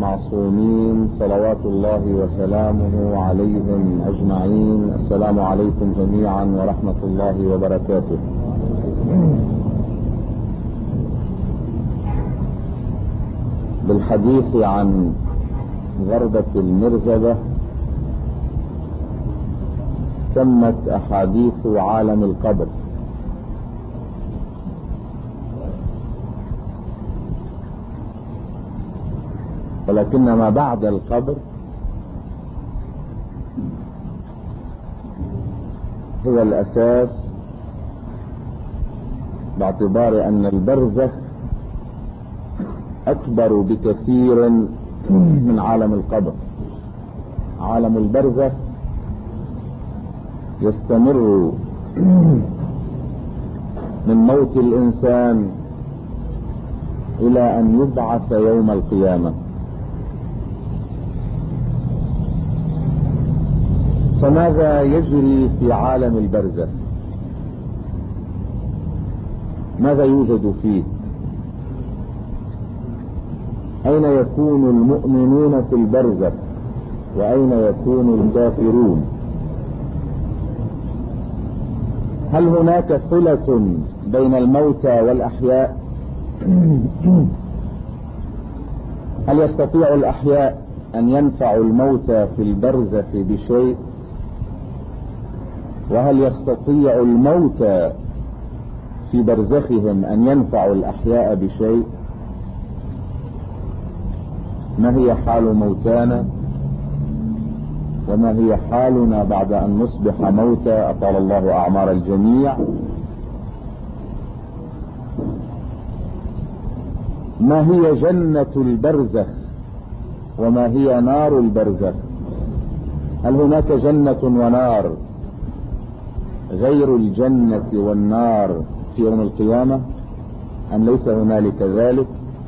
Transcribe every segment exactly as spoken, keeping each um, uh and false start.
المعصومين صلوات الله وسلامه عليهم أجمعين. السلام عليكم جميعا ورحمة الله وبركاته. بالحديث عن غربة المرزبة تمت أحاديث عالم القبر، ولكن ما بعد القبر هو الأساس، باعتبار أن البرزخ أكبر بكثير من عالم القبر. عالم البرزخ يستمر من موت الإنسان إلى أن يبعث يوم القيامة. فماذا يجري في عالم البرزخ؟ ماذا يوجد فيه؟ أين يكون المؤمنون في البرزخ وأين يكون الكافرون؟ هل هناك صلة بين الموتى والأحياء؟ هل يستطيع الأحياء أن ينفعوا الموتى في البرزخ بشيء؟ وهل يستطيع الموتى في برزخهم أن ينفعوا الأحياء بشيء؟ ما هي حال موتانا وما هي حالنا بعد أن نصبح موتى؟ أطال الله أعمار الجميع. ما هي جنة البرزخ وما هي نار البرزخ؟ هل هناك جنة ونار غير الجنة والنار في يوم القيامة أم ليس هنالك ذلك؟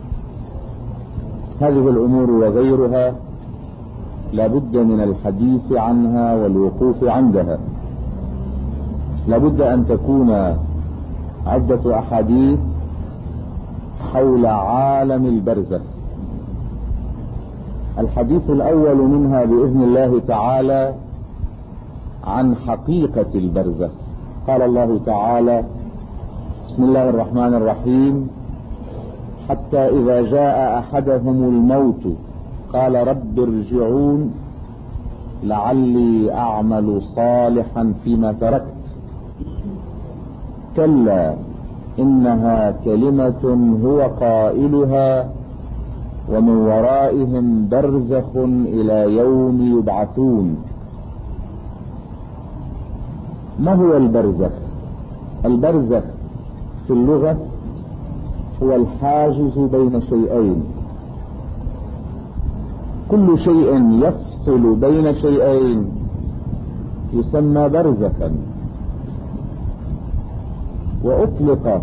هذه الأمور وغيرها لا بد من الحديث عنها والوقوف عندها. لا بد أن تكون عدة أحاديث حول عالم البرزخ. الحديث الأول منها بإذن الله تعالى عن حقيقة البرزخ. قال الله تعالى: بسم الله الرحمن الرحيم: حتى إذا جاء أحدهم الموت قال رب ارجعون لعلي أعمل صالحا فيما تركت كلا إنها كلمة هو قائلها ومن ورائهم برزخ إلى يوم يبعثون. ما هو البرزخ؟ البرزخ في اللغة هو الحاجز بين شيئين. كل شيء يفصل بين شيئين يسمى برزخا، وأطلق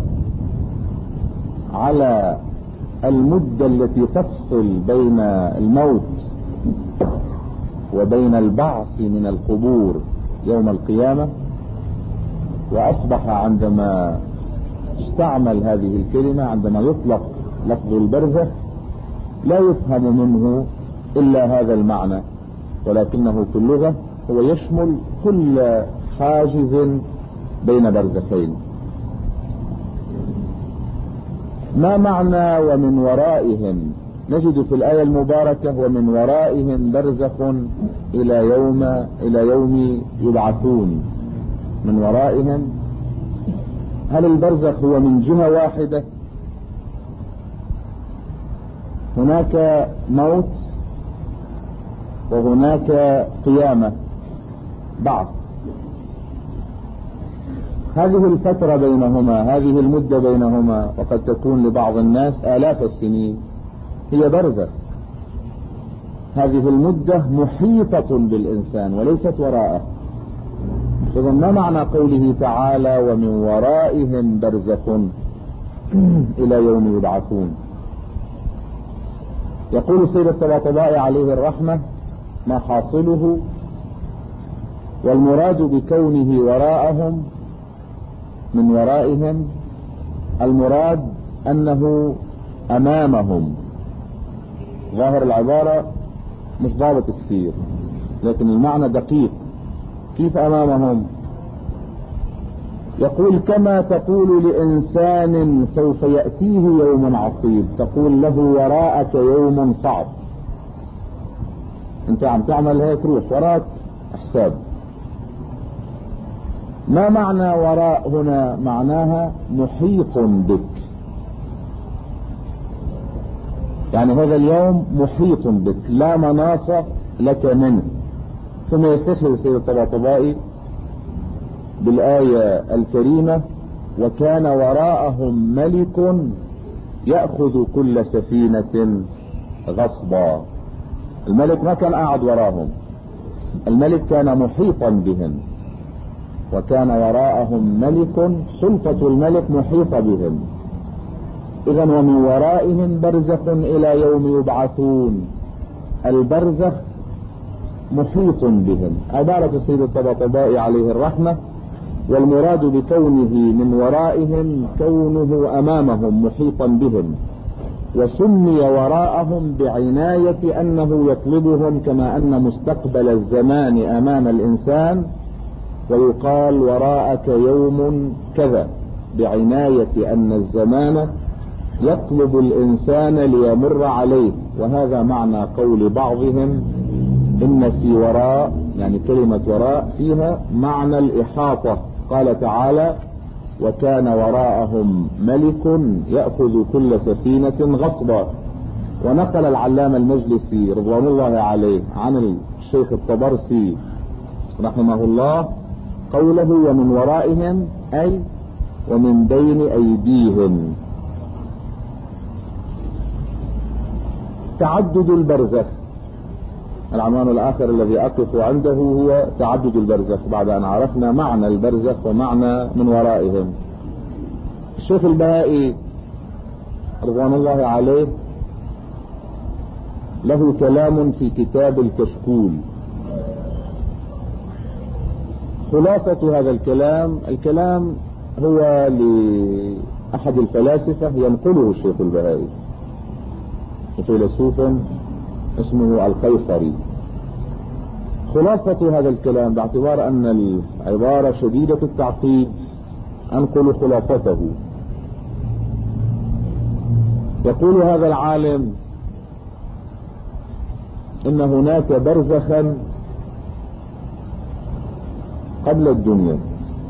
على المدة التي تفصل بين الموت وبين البعث من القبور يوم القيامة. وأصبح عندما استعمل هذه الكلمة، عندما يطلق لفظ البرزخ، لا يفهم منه إلا هذا المعنى، ولكنه في اللغة هو يشمل كل حاجز بين برزخين. ما معنى ومن ورائهم؟ نجد في الآية المباركة ومن ورائهم برزخ إلى يوم إلى يوم يبعثون. من ورائهم، هل البرزخ هو من جهة واحدة؟ هناك موت وهناك قيامة، بعث. هذه الفترة بينهما، هذه المدة بينهما، وقد تكون لبعض الناس آلاف السنين، هي برزخ. هذه المدة محيطة بالإنسان وليست وراءه. إذن ما معنى قوله تعالى ومن ورائهم برزخ إلى يوم يبعثون؟ يقول سيد الطباطبائي عليه الرحمة: ما حاصله والمراد بكونه وراءهم من ورائهم، المراد أنه أمامهم، ظاهر العبارة مش ضابط كثير، لكن المعنى دقيق. كيف أمامهم؟ يقول كما تقول لإنسان سوف يأتيه يوم عصيب تقول له وراءك يوم صعب. انت عم تعمل هيك، روح وراك حساب. ما معنى وراء هنا؟ معناها محيط بك، يعني هذا اليوم محيط بك لا مناص لك منه. ثم يستشهد سيد الطباطبائي بالآية الكريمة وكان وراءهم ملك يأخذ كل سفينة غصبا. الملك ما كان قاعد وراهم، الملك كان محيطا بهم. وكان وراءهم ملك، سلطة الملك محيطة بهم. إذا ومن ورائهم برزخ إلى يوم يبعثون. البرزخ محيط بهم. عبارة السيد الطباطبائي عليه الرحمة، والمراد بكونه من ورائهم كونه أمامهم محيطا بهم، وسمي وراءهم بعناية أنه يطلبهم، كما أن مستقبل الزمان أمام الإنسان ويقال وراءك يوم كذا، بعناية أن الزمان يطلب الإنسان ليمر عليه. وهذا معنى قول بعضهم إن في وراء، يعني كلمة وراء فيها معنى الإحاطة. قال تعالى وكان وراءهم ملك يأخذ كل سفينة غصبا. ونقل العلامة المجلسي رضوان الله عليه عن الشيخ الطبرسي رحمه الله قوله ومن ورائهم أي ومن بين أيديهم. تعدد البرزخ، العنوان الآخر الذي أقف عنده هو تعدد البرزخ، بعد أن عرفنا معنى البرزخ ومعنى من ورائهم. الشيخ البهائي رضوان الله عليه له كلام في كتاب الكشكول. خلاصة هذا الكلام، الكلام هو لأحد الفلاسفة ينقله الشيخ البهائي، فيلسوف اسمه القيصري. خلاصة هذا الكلام باعتبار أن العبارة شديدة التعقيد أنقل خلاصته. يقول هذا العالم إن هناك برزخا قبل الدنيا،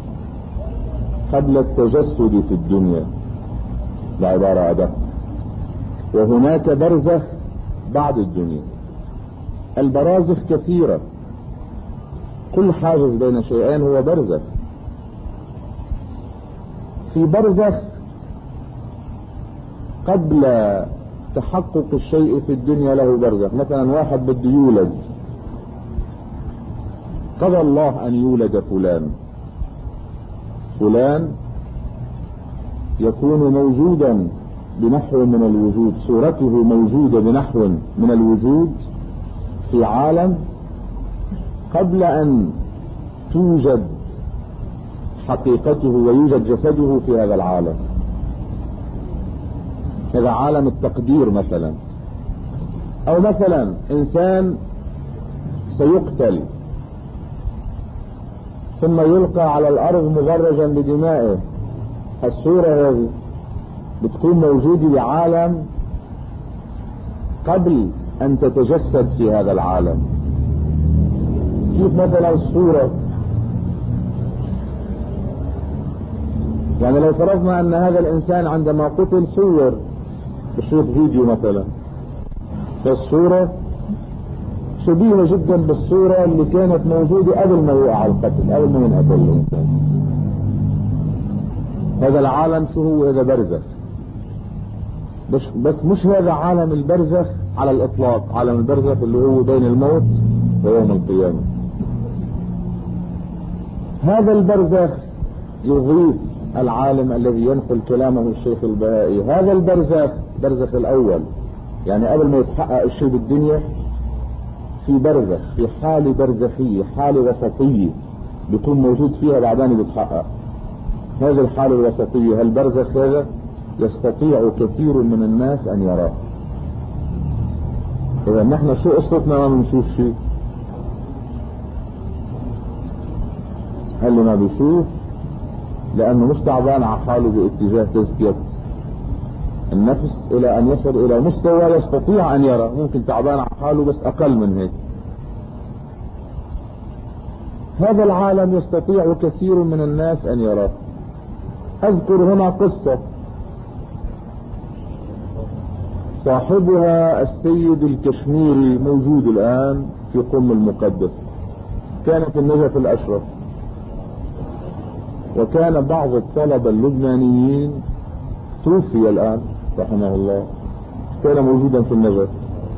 قبل التجسد في الدنيا بعبارة أدق، وهناك برزخ بعد الدنيا. البرازخ كثيرة، كل حاجز بين شيئين هو برزخ. في برزخ قبل تحقق الشيء في الدنيا له برزخ. مثلا واحد بده يولد، قضى الله أن يولد فلان، فلان يكون موجودا بنحو من الوجود، صورته موجودة بنحو من الوجود في عالم قبل أن توجد حقيقته ويوجد جسده في هذا العالم. هذا عالم التقدير مثلا. أو مثلا إنسان سيقتل ثم يلقى على الأرض مغرجا بدمائه. الصورة هذه بتكون موجودة بعالم قبل أن تتجسد في هذا العالم. كيف مثلا الصورة؟ يعني لو فرضنا أن هذا الإنسان عندما قتل صور بشوف فيديو مثلا، فالصورة شبيهة جدا بالصورة اللي كانت موجودة قبل ما يوقع القتل، قبل ما ينقتل الإنسان. هذا العالم شو هو؟ هذا برزخ. بس, بس مش هذا عالم البرزخ على الإطلاق، عالم البرزخ اللي هو بين الموت ويوم القيامة. هذا البرزخ يضيف العالم الذي ينقل كلامه الشيخ البهائي. هذا البرزخ برزخ الأول، يعني قبل ما يتحقق الشيء بالدنيا في برزخ، في حالة برزخية، حالة وسطية بيكون موجود فيها بعدين بيتحقق. هذه الحالة الوسطية، هالبرزخ هذا يستطيع كثير من الناس أن يراه. إذا نحن شو قصتنا ما بنشوف شيء؟ اللي ما بيشوف لأنه مش تعبان على حاله باتجاه تزكية النفس إلى أن يصل إلى مستوى يستطيع أن يرى. ممكن تعبان على حاله بس أقل من هيك. هذا العالم يستطيع كثير من الناس أن يراه. أذكر هنا قصة صاحبها السيد الكشميري موجود الآن في قم المقدس، كان في النجف الأشرف، وكان بعض الطلبة اللبنانيين توفي الآن رحمه الله، كان موجودا في النجف،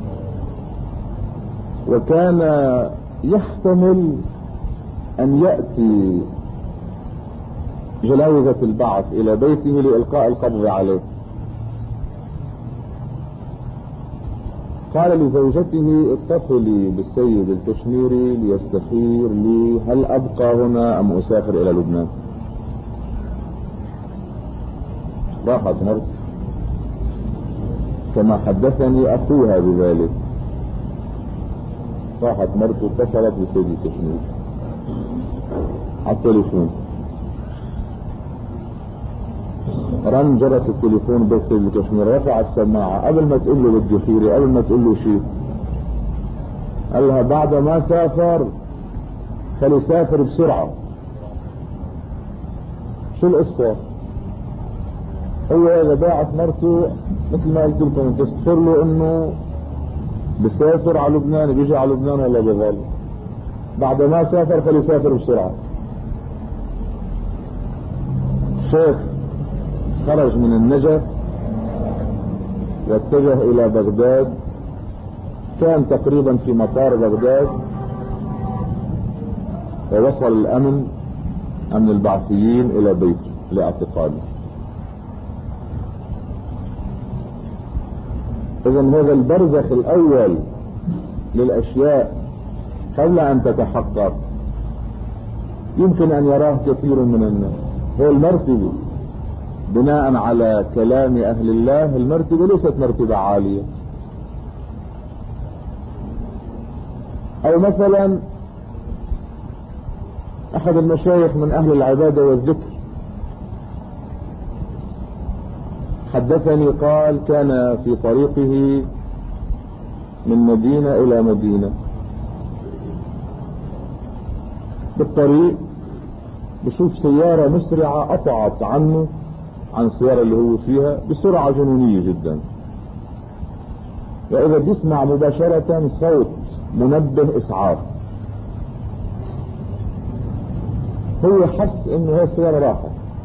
وكان يحتمل أن يأتي جلاوزة البعث إلى بيته لإلقاء القبض عليه. قال لزوجته اتصلي بالسيد الكشميري ليستخير لي هل أبقى هنا أم أسافر إلى لبنان. راحت مرت كما حدثني أخوها بذلك، راحت مرت واتصلت بالسيد الكشميري على التليفون، رن جرس التليفون بالسيد الكشميري، رفع السماعة قبل ما تقول له بدي خيري، قبل ما تقول له شيء قال لها بعد ما سافر فليسافر بسرعة. شو القصة؟ هو اذا باعت مرته مثل ما قلت لكم تستفر له انه بسافر على لبنان، بيجي على لبنان ولا بظل، بعد ما سافر فليسافر بسرعة. شيخ خرج من النجف واتجه الى بغداد، كان تقريبا في مطار بغداد، ووصل الامن امن البعثيين الى بيته لاعتقاله. اذا هذا البرزخ الاول للاشياء قبل ان تتحقق يمكن ان يراه كثير من الناس. هو المرتبة بناء على كلام اهل الله، المرتبة ليست مرتبة عالية. او مثلا احد المشايخ من اهل العبادة والذكر حدثني قال كان في طريقه من مدينة الى مدينة، بالطريق بشوف سيارة مسرعة قطعت عنه عن السيارة اللي هو فيها بسرعة جنونية جدا، وإذا بيسمع مباشرة صوت منبه إسعاف، هو حس إنه هي السيارة راحت،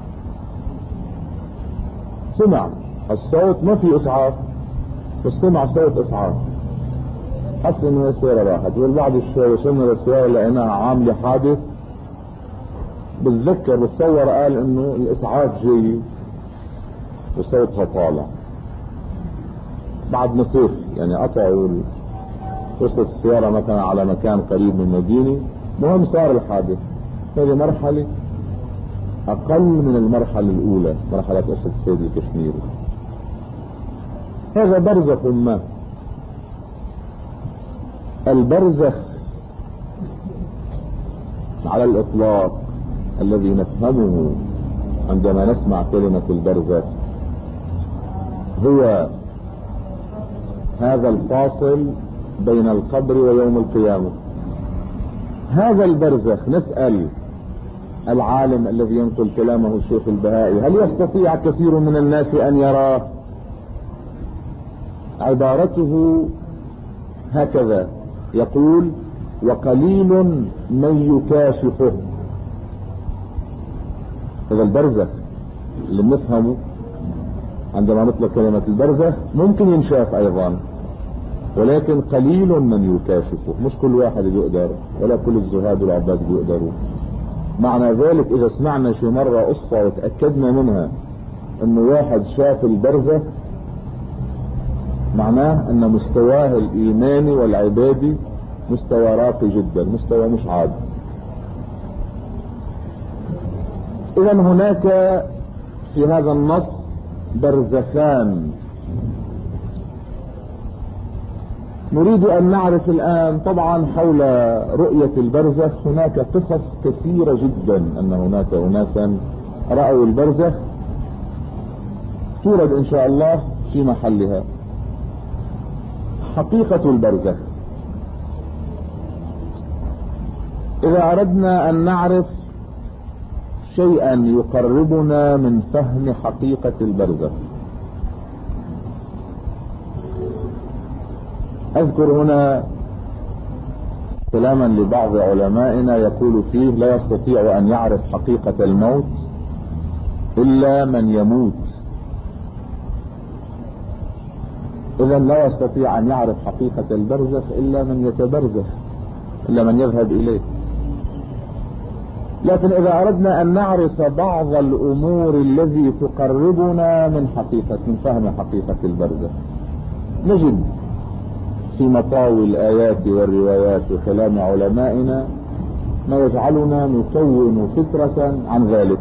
سمع الصوت ما في إسعاف بس سمع صوت إسعاف، حس إنه هي السيارة راحت. والبعد شوي وصلنا للسيارة لقيناها عاملة حادث، بتذكر بتصور قال إنه الإسعاف جاي وصوتها طالع بعد نصيف، يعني قطعوا وصلت السيارة مثلا على مكان قريب من مدينة، مهم صار الحادث. هذه مرحلة أقل من المرحلة الأولى، مرحلة قصة السيد الكشميري. هذا برزخ ما. البرزخ على الإطلاق الذي نفهمه عندما نسمع كلمة البرزخ هو هذا الفاصل بين القبر ويوم القيامة. هذا البرزخ نسأل العالم الذي ينقل كلامه الشيخ البهائي هل يستطيع كثير من الناس أن يراه؟ عبارته هكذا، يقول وقليل من يكاشفه. هذا البرزخ اللي نفهمه عندما نطلق كلمة البرزخ ممكن ينشاف ايضا، ولكن قليل من يكاشفه، مش كل واحد بيقدر، ولا كل الزهاد والعباد بيقدروا. معنى ذلك اذا سمعنا شي مرة قصة وتأكدنا منها انه واحد شاف البرزخ، معناه ان مستواه الايماني والعبادي مستوى راقي جدا، مستوى مش عادي. اذا هناك في هذا النص برزخان، نريد أن نعرف الآن طبعا حول رؤية البرزخ هناك قصص كثيرة جدا، أن هناك أناسا رأوا البرزخ تورد إن شاء الله في محلها. حقيقة البرزخ، إذا أردنا أن نعرف شيئا يقربنا من فهم حقيقة البرزخ، أذكر هنا كلاما لبعض علمائنا يقول فيه: لا يستطيع أن يعرف حقيقة الموت إلا من يموت. إذا لا يستطيع أن يعرف حقيقة البرزخ إلا من يتبرزخ، إلا من يذهب إليه. لكن إذا أردنا أن نعرف بعض الأمور التي تقربنا من حقيقة من فهم حقيقة البرزخ، نجد في مطاوي الآيات والروايات وكلام علمائنا ما يجعلنا نكون فكرة عن ذلك.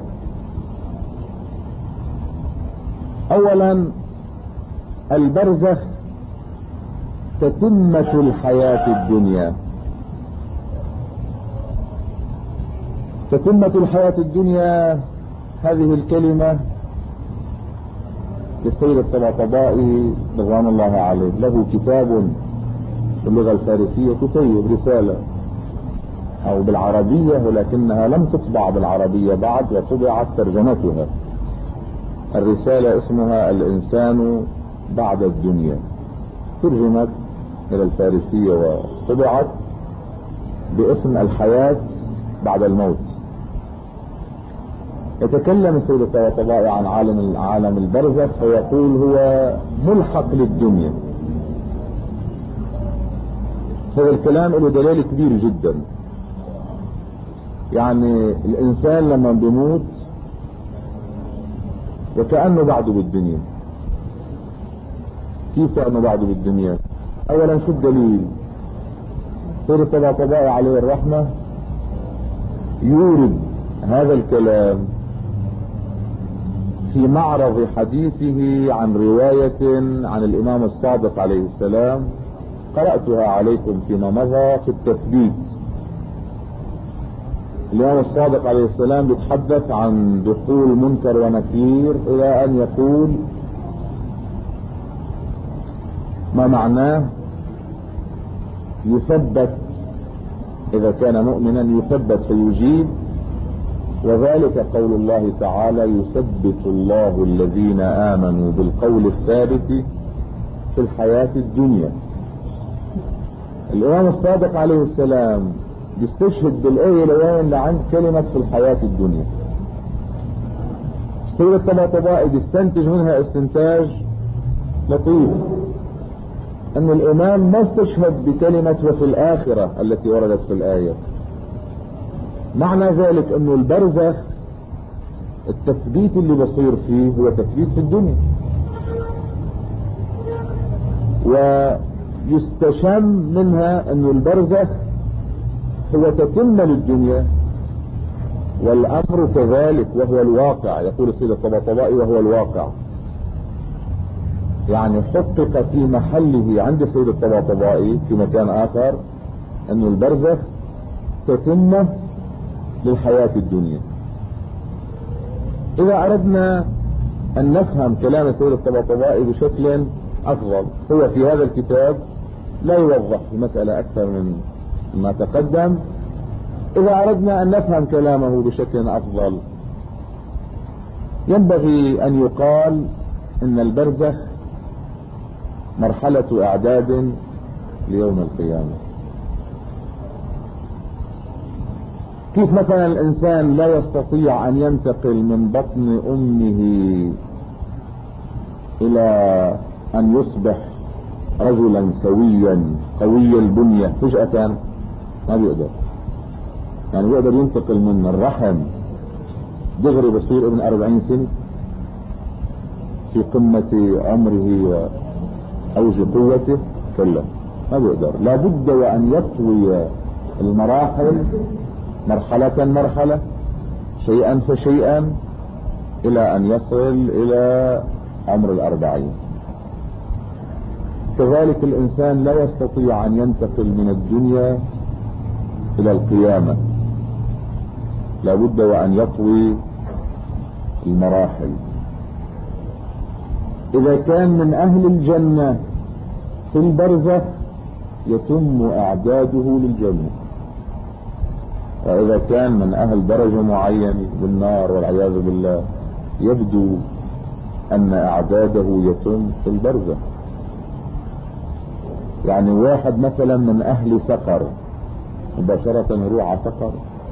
أولا، البرزخ تتمة الحياة الدنيا. تتمة الحياة الدنيا هذه الكلمة للسيد الطباطبائي رضوان الله عليه، له كتاب باللغة الفارسية، كتيب رسالة أو بالعربية، ولكنها لم تطبع بالعربية بعد وطبعت ترجمتها. الرسالة اسمها الإنسان بعد الدنيا، ترجمت إلى الفارسية وطبعت باسم الحياة بعد الموت. يتكلم السيد الطباطبائي عن عالم عالم البرزخ فيقول: هو ملحق للدنيا. هذا الكلام له دليل كبير جدا. يعني الإنسان لما بيموت وكأنه بعده بالدنيا. كيف كأنه بعده بالدنيا؟ أولا شو الدليل؟ سيد الطباطبائي عليه الرحمة يورد هذا الكلام في معرض حديثه عن رواية عن الإمام الصادق عليه السلام، قرأتها عليكم فيما مضى في التثبيت. الإمام الصادق عليه السلام بيتحدث عن دخول منكر ونكير إلى أن يقول ما معناه: يثبت إذا كان مؤمنا يثبت فيجيب، وذلك قول الله تعالى: يثبت الله الذين آمنوا بالقول الثابت في الحياة الدنيا. الإمام الصادق عليه السلام بيستشهد بالآية لوين لعند كلمة في الحياة الدنيا. السيد الطباطبائي بيستنتج منها استنتاج لطيف، أن الإمام ما استشهد بكلمة وفي الآخرة التي وردت في الآية. معنى ذلك أنه البرزخ التثبيت اللي بصير فيه هو تثبيت في الدنيا، ويستشم منها أنه البرزخ هو تتم للدنيا، والأمر كذلك وهو الواقع. يقول السيد الطباطبائي: وهو الواقع. يعني حقق في محله عند السيد الطباطبائي في مكان آخر أن البرزخ تتم للحياة الدنيا. إذا أردنا أن نفهم كلام السيد الطباطبائي بشكل أفضل، هو في هذا الكتاب لا يوضح المسألة أكثر من ما تقدم. إذا أردنا أن نفهم كلامه بشكل أفضل ينبغي أن يقال إن البرزخ مرحلة إعداد ليوم القيامة. كيف مثلا الإنسان لا يستطيع أن ينتقل من بطن أمه إلى أن يصبح رجلا سويا قوي البنية فجأة؟ ما بيقدر. يعني بيقدر ينتقل من الرحم دغري بصير ابن أربعين سنة في قمة عمره وأوج قوته؟ كلا، ما بيقدر. لابد وأن يطوي المراحل مرحلة مرحلة، شيئا فشيئا، إلى أن يصل إلى عمر الأربعين. كذلك الإنسان لا يستطيع أن ينتقل من الدنيا إلى القيامة، لا بد وأن يطوي المراحل. إذا كان من أهل الجنة في البرزخ يتم إعداده للجنة، وإذا كان من أهل درجة معينة بالنار والعياذ بالله يبدو أن إعداده يتم في البرزخ. يعني واحد مثلا من أهل سقر مباشرة يروح على سقر؟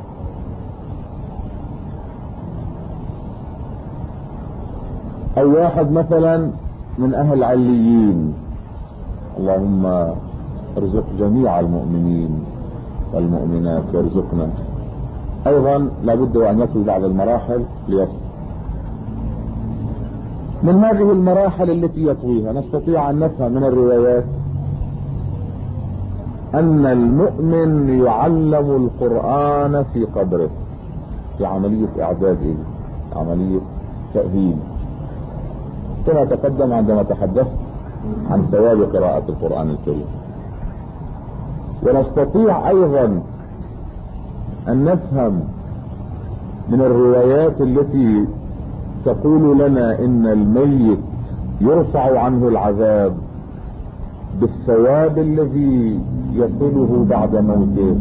أو واحد مثلا من أهل عليين، اللهم ارزق جميع المؤمنين والمؤمنات وارزقنا، أيضا لابد أن يصل بعض المراحل ليصل. من هذه المراحل التي يطويها نستطيع أن نفهم من الروايات أن المؤمن يعلم القرآن في قبره، في عملية إعداد إيه؟ عملية تأهيل، كما تقدم عندما تحدثت عن ثواب قراءة القرآن الكريم. ونستطيع أيضا أن نفهم من الروايات التي تقول لنا إن الميت يرفع عنه العذاب بالثواب الذي يصله بعد موته.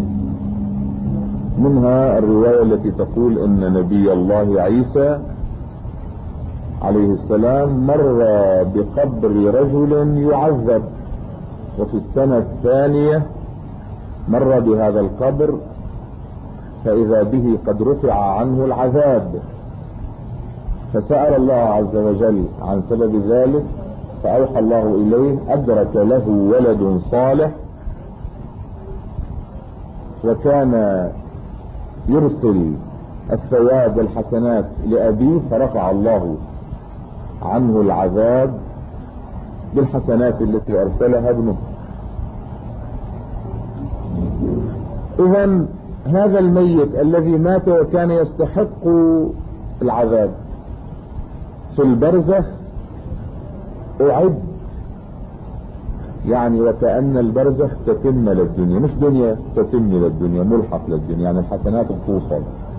منها الرواية التي تقول إن نبي الله عيسى عليه السلام مر بقبر رجل يعذب، وفي السنة الثانية مر بهذا القبر فإذا به قد رفع عنه العذاب، فسأل الله عز وجل عن سبب ذلك، فأوحى الله إليه أدرك له ولد صالح وكان يرسل الثواب والحسنات لأبيه، فرفع الله عنه العذاب بالحسنات التي أرسلها ابنه. إذن هذا الميت الذي مات وكان يستحق العذاب في البرزخ أعد، يعني وكأن البرزخ تتم للدنيا، مش دنيا تتم للدنيا، ملحق للدنيا، يعني الحسنات توصل،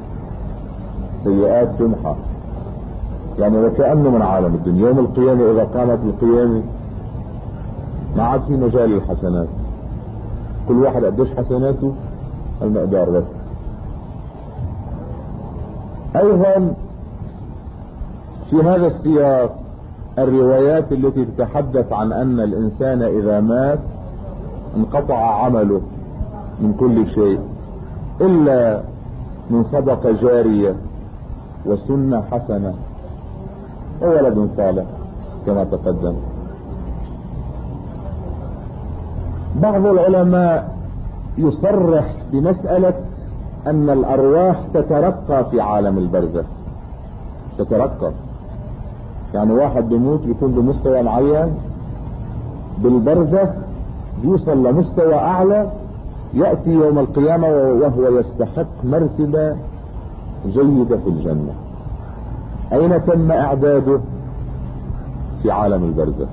سيئات تمحى، يعني وكأنه من عالم الدنيا. يوم القيامة إذا قامت القيامة ما عاد في مجال للحسنات، كل واحد قديش حسناته المقدار بس. أيضا في هذا السياق الروايات التي تتحدث عن أن الإنسان إذا مات انقطع عمله من كل شيء إلا من صدقة جارية وسنة حسنة وولد صالح كما تقدم. بعض العلماء يصرح بمسألة أن الأرواح تترقى في عالم البرزخ، تترقى، يعني واحد بيموت بيكون بمستوى معين بالبرزخ يوصل لمستوى أعلى، يأتي يوم القيامة وهو يستحق مرتبة جيدة في الجنة. أين تم إعداده؟ في عالم البرزخ.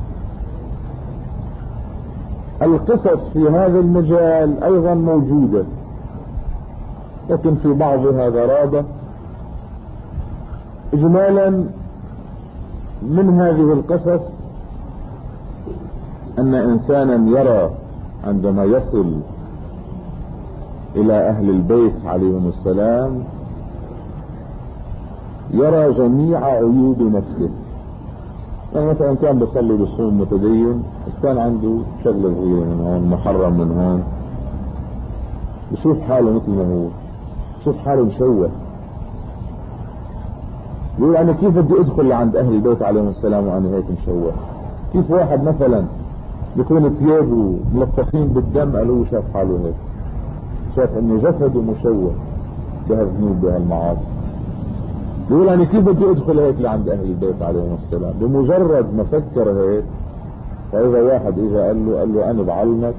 القصص في هذا المجال أيضا موجودة، لكن في بعضها غرابة. إجمالا من هذه القصص أن إنسانا يرى عندما يصل إلى أهل البيت عليهم السلام يرى جميع عيوب نفسه. يعني مثلا كان بيصلي بصوم متدين، بس كان عنده شغلة صغيرة من هون، محرم من هون، يشوف حاله مثل ما هو، يشوف حاله مشوه، يقول أنا كيف بدي أدخل لعند أهل البيت عليهم السلام وأنا هيك مشوه؟ كيف واحد مثلا بيكون ثيابه ملطخين بالدم قالوا شاف حاله هيك، شاف إنه جسده مشوه بهالذنوب بهالمعاصي، يقول أنا كيف بدي أدخل هيك لعند أهل البيت عليهم السلام؟ بمجرد ما فكر هيك، فإذا واحد إذا قال له قال له أنا بعلمك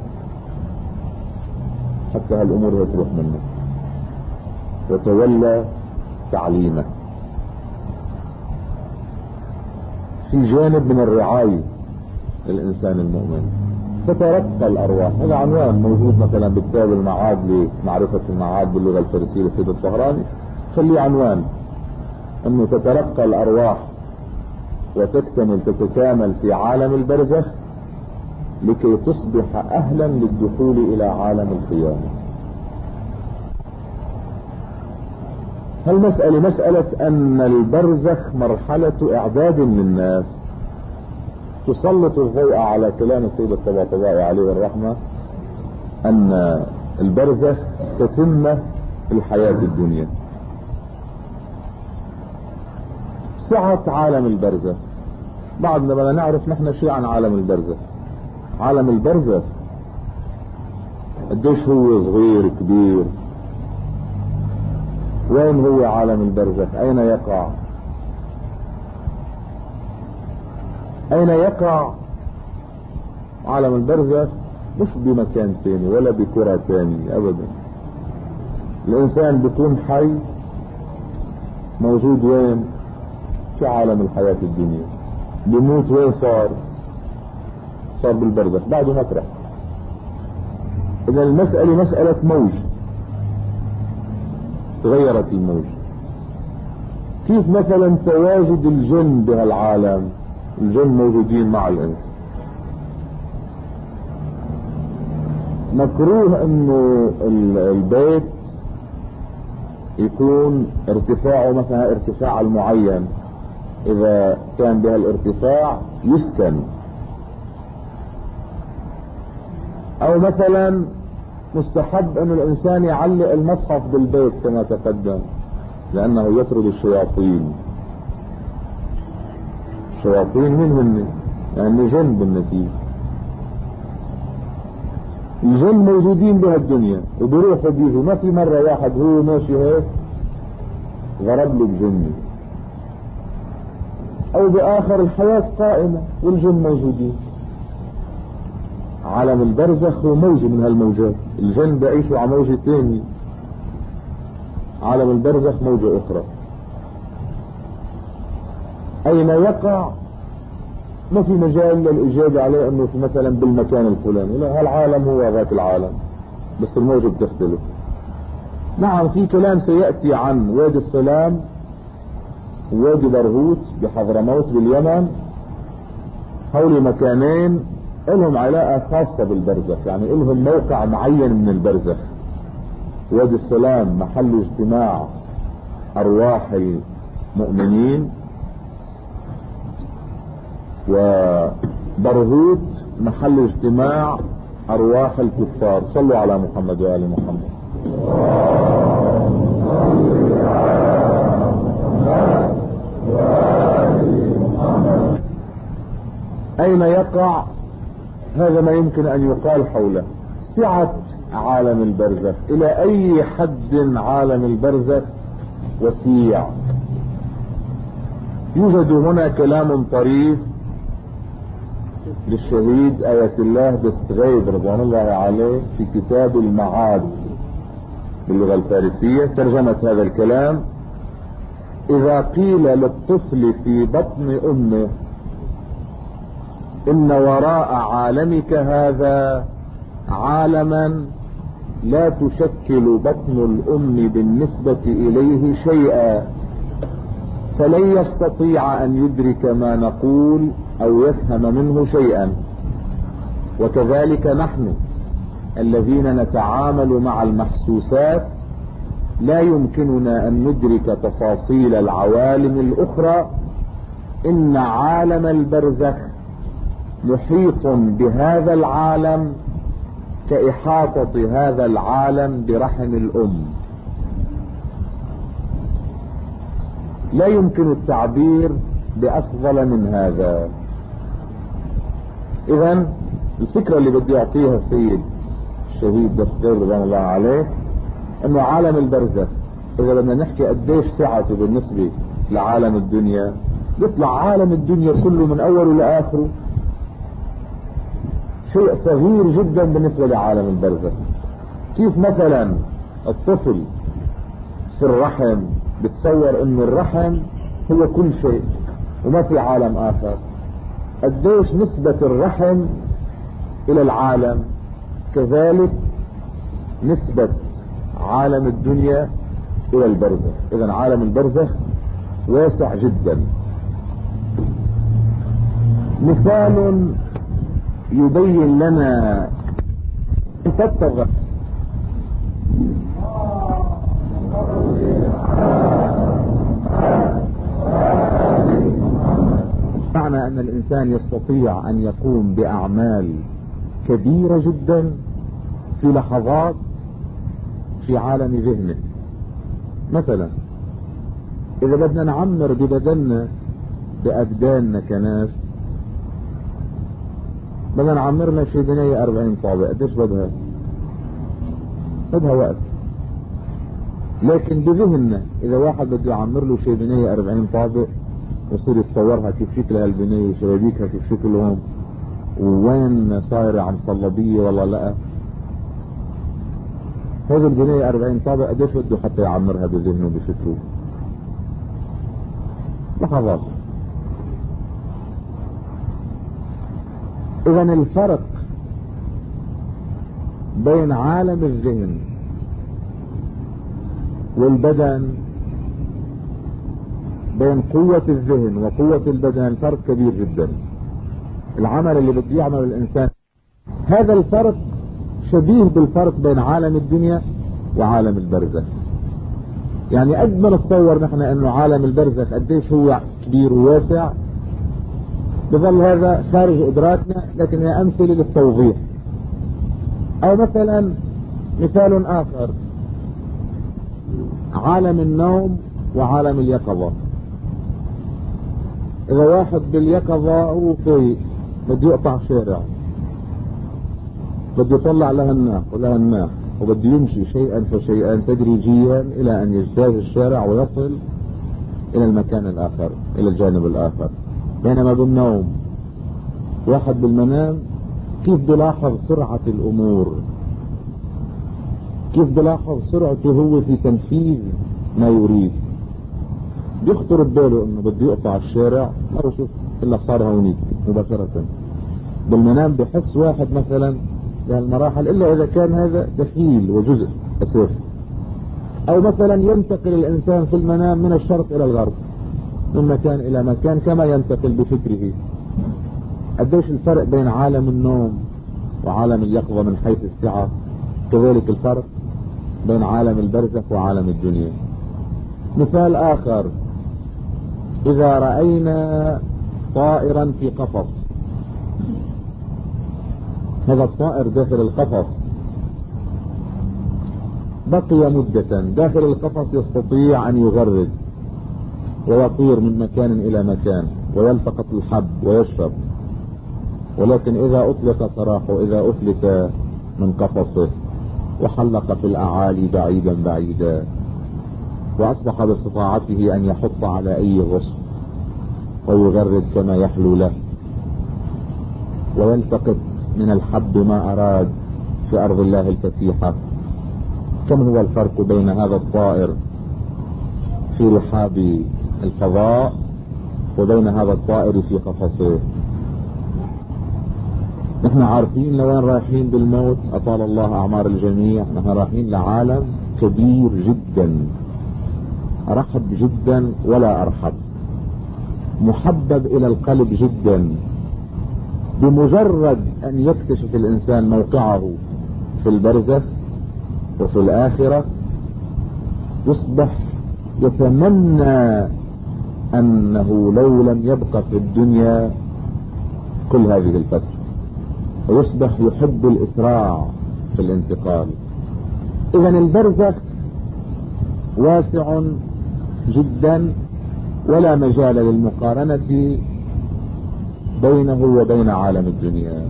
حتى هالأمور هي تروح منك، وتولى تعليمه. في جانب من الرعاية للإنسان المؤمن، تترقى الأرواح. هذا عنوان موجود مثلا بكتاب المعاد لمعرفة المعاد باللغة الفارسية للسيد الطهراني، خليه عنوان انه تترقى الأرواح وتكتمل تتكامل في عالم البرزخ لكي تصبح أهلا للدخول إلى عالم القيامة. هالمسألة مسألة أن البرزخ مرحلة إعداد للناس، تسلط الضوء على كلام السيد الطباطبائي عليه الرحمة أن البرزخ تتمة الحياة الدنيا. سعة عالم البرزخ، بعدنا بدنا نعرف نحن شيء عن عالم البرزخ. عالم البرزخ قديش هو صغير كبير؟ وين هو عالم البرزخ؟ أين يقع؟ أين يقع عالم البرزخ؟ مش بمكان تاني ولا بكرة تاني أبدا. الإنسان بيكون حي موجود وين؟ في عالم الحياة الدنيا. بيموت وين صار؟ صار بالبرزخ، بعده مطرح. إذا المسألة مسألة موج، تغيرت الموج. كيف مثلا تواجد الجن بهالعالم؟ الجن موجودين مع الإنس. مكروه انه البيت يكون ارتفاعه مثلا ارتفاع المعين، اذا كان بهالارتفاع يسكن، او مثلا مستحب ان الانسان يعلق المصحف بالبيت كما تقدم، لانه يطرد الشياطين. الشياطين من هن؟ يعني جن بالنتيجة. الجن موجودين بهالدنيا وبروحوا بيجوا. ما في مرة واحد هو ماشي هيك ضرب له بجني، او باخر الحياة قائمة والجن موجودين. عالم البرزخ هو موجة من هالموجات. الجن بيعيشوا على موجة تاني، عالم البرزخ موجة اخرى. اين يقع؟ ما في مجال للاجابة عليه انه في مثلا بالمكان الفلاني، لا، هالعالم هو ذاك العالم بس الموجة بتختلف. نعم في كلام سيأتي عن وادي السلام ووادي برهوت بحضرموت باليمن، هول مكانين لهم علاقة خاصة بالبرزخ، يعني لهم موقع معين من البرزخ. وادي السلام محل اجتماع ارواح المؤمنين، وبرهوت محل اجتماع ارواح الكفار. صلوا على محمد وآل محمد. اين يقع؟ هذا ما يمكن ان يقال حوله. سعة عالم البرزخ، الى اي حد عالم البرزخ وسيع؟ يوجد هنا كلام طريف للشهيد آية الله دستغيب رضوان الله عليه في كتاب المعاد باللغة الفارسية. ترجمة هذا الكلام: إذا قيل للطفل في بطن أمه إن وراء عالمك هذا عالما لا تشكل بطن الأم بالنسبة إليه شيئا، فلن يستطيع أن يدرك ما نقول أو يفهم منه شيئا. وكذلك نحن الذين نتعامل مع المحسوسات لا يمكننا أن ندرك تفاصيل العوالم الأخرى. إن عالم البرزخ محيط بهذا العالم كإحاطة هذا العالم برحم الأم. لا يمكن التعبير بأفضل من هذا. إذن الفكرة اللي بدي أعطيها السيد الشهيد دستغيب رضوان الله عليه إنه عالم البرزخ إذا بدنا نحكي قديش سعته بالنسبة لعالم الدنيا، بيطلع عالم الدنيا كله من أوله لآخره شيء صغير جدا بالنسبة لعالم البرزخ. كيف مثلا الطفل في الرحم بتصور انه الرحم هو كل شيء وما في عالم اخر، قديش نسبة الرحم الى العالم كذلك نسبة عالم الدنيا الى البرزخ. اذا عالم البرزخ واسع جدا. مثال يبين لنا فتغ معنى ان الانسان يستطيع ان يقوم باعمال كبيرة جدا في لحظات في عالم ذهنه. مثلا اذا بدنا نعمر ببدننا بابداننا كناس، بدنا نعمر لنا شي بناية اربعين طابق، قديش بدها؟ بدها وقت. لكن بذهننا اذا واحد بده يعمر له شي بناية اربعين طابق يصير يتصورها كيف شكلها البناية، شبابيكها كيف شكلهم، ووين صايرة عم صلبية ولا لا. هذه البناية اربعين طابق قديش بده حتى يعمرها بذهنه بفكره؟ لحظات. اذا الفرق بين عالم الذهن والبدن، بين قوة الذهن وقوة البدن فرق كبير جدا. العمل اللي بده يعمل الانسان، هذا الفرق شبيه بالفرق بين عالم الدنيا وعالم البرزخ. يعني قد ما نتصور نحن انه عالم البرزخ قديش هو كبير وواسع، بظل هذا خارج ادراكنا، لكن هي امثله للتوضيح. او مثلا مثال اخر، عالم النوم وعالم اليقظة. اذا واحد باليقظة هو في بده يقطع شارع، بده يطلع لهالناح ولهالناح، وبده يمشي شيئا فشيئا تدريجيا الى ان يجتاز الشارع ويصل الى المكان الاخر، الى الجانب الاخر. بينما بالنوم واحد بالمنام كيف بلاحظ سرعة الامور، كيف بلاحظ سرعته هو في تنفيذ ما يريد. بيخطر بباله انه بده يقطع الشارع، ما بشوف الا صار هونيك مباشرة. بالمنام بحس واحد مثلا بهالمراحل، الا اذا كان هذا دخيل وجزء اساسي. او مثلا ينتقل الانسان في المنام من الشرق الى الغرب، من مكان الى مكان كما ينتقل بفكره. قديش الفرق بين عالم النوم وعالم اليقظة من حيث السعة، كذلك الفرق بين عالم البرزخ وعالم الدنيا. مثال اخر، اذا رأينا طائرا في قفص، هذا الطائر داخل القفص بقي مدة داخل القفص، يستطيع ان يغرد ويطير من مكان الى مكان ويلتقط الحب ويشرب. ولكن اذا اطلق سراحه، اذا افلت من قفصه وحلق في الاعالي بعيدا بعيدا، واصبح باستطاعته ان يحط على اي غصن ويغرد كما يحلو له ويلتقط من الحب ما اراد في ارض الله الفتيحة. كم هو الفرق بين هذا الطائر في رحاب الفضاء وبين هذا الطائر في قفصه؟ نحن عارفين لوين رايحين بالموت، اطال الله اعمار الجميع. نحن رايحين لعالم كبير جدا، رحب جدا ولا ارحب، محبب الى القلب جدا. بمجرد ان يكتشف الانسان موقعه في البرزخ وفي الاخرة، يصبح يتمنى انه لو لم يبقى في الدنيا كل هذه الفترة، ويصبح يحب الاسراع في الانتقال. اذا البرزخ واسع جدا ولا مجال للمقارنة بينه وبين عالم الدنيا.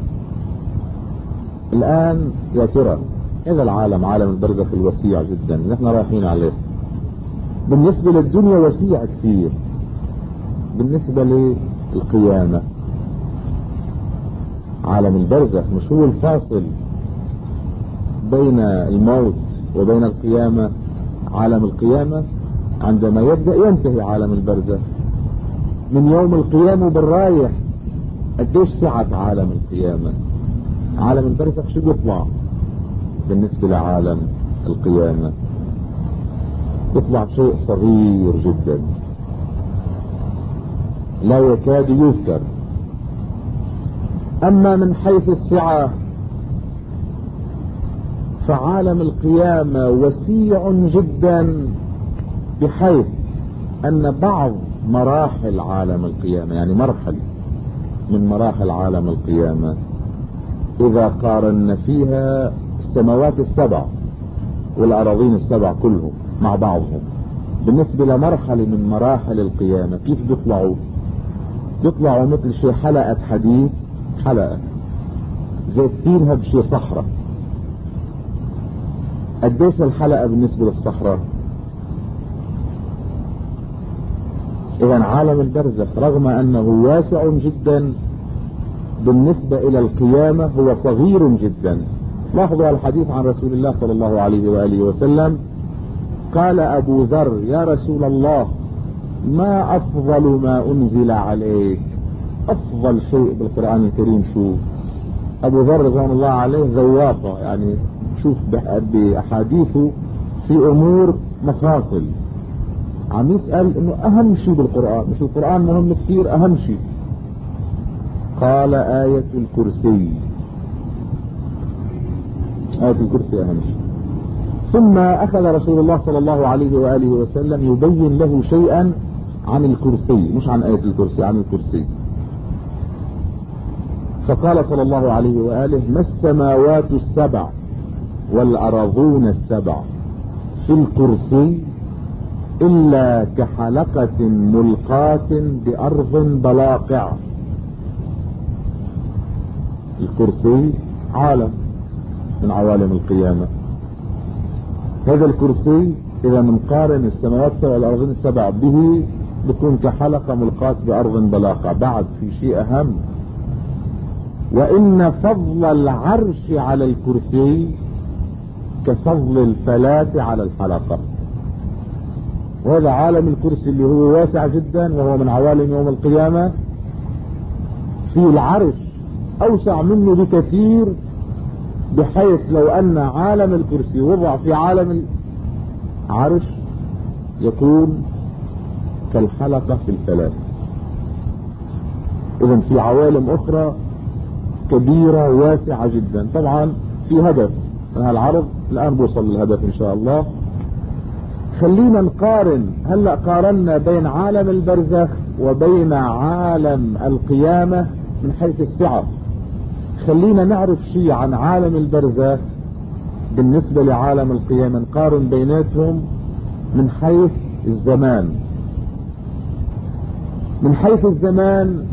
الان يا ترى هذا العالم، عالم البرزخ الوسيع جدا نحن رايحين عليه، بالنسبة للدنيا وسيع كثير. بالنسبة للقيامة، عالم البرزخ مش هو الفاصل بين الموت وبين القيامة. عالم القيامة عندما يبدأ ينتهي عالم البرزخ. من يوم القيامة بالرايح قديش سعة عالم القيامة؟ عالم البرزخ شو بيطلع بالنسبة لعالم القيامة؟ يطلع شيء صغير جدا لا يكاد يذكر. اما من حيث السعة فعالم القيامة وسيع جدا، بحيث ان بعض مراحل عالم القيامة، يعني مرحلة من مراحل عالم القيامة، اذا قارن فيها السماوات السبع والاراضين السبع كلهم مع بعضهم بالنسبة لمرحلة من مراحل القيامة، كيف بيطلعوا؟ بيطلعوا مثل شي حلقة حديد، حلقة زي التينها بشي صحراء. قديش الحلقة بالنسبة للصحراء؟ اذا عالم البرزخ رغم انه واسع جدا بالنسبة الى القيامة هو صغير جدا. لاحظوا الحديث عن رسول الله صلى الله عليه وآله وسلم، قال ابو ذر: يا رسول الله، ما افضل ما انزل عليك؟ افضل شيء بالقرآن الكريم شو؟ ابو ذر رضوان الله عليه ذواقة، يعني شوف باحاديثه في امور مفاصل، عم يسأل انه اهم شيء بالقرآن، مش القرآن مهم كثير، اهم شيء. قال: آية الكرسي. آية الكرسي اهم شيء. ثم اخذ رسول الله صلى الله عليه وآله وسلم يبين له شيئا عن الكرسي، مش عن آية الكرسي، عن الكرسي. فقال صلى الله عليه وآله: ما السماوات السبع والأرضون السبع في الكرسي إلا كحلقة ملقاة بأرض بلاقع. الكرسي عالم من عوالم القيامة. هذا الكرسي إذا نقارن السماوات السبع والأرضين السبع به بيكون كحلقة ملقاة بأرض بلاقع. بعد في شيء أهم، وإن فضل العرش على الكرسي كفضل الفلاة على الحلقة. وهذا عالم الكرسي اللي هو واسع جدا وهو من عوالم يوم القيامة، في العرش أوسع منه بكثير، بحيث لو أن عالم الكرسي وضع في عالم العرش يكون كالحلقة في الفلاة. إذن في عوالم أخرى كبيرة واسعة جدا. طبعا في هدف من هالعرض، الآن بوصل للهدف إن شاء الله. خلينا نقارن، هلأ قارنا بين عالم البرزخ وبين عالم القيامة من حيث السعة. خلينا نعرف شيء عن عالم البرزخ بالنسبة لعالم القيامة، نقارن بيناتهم من حيث الزمان. من حيث الزمان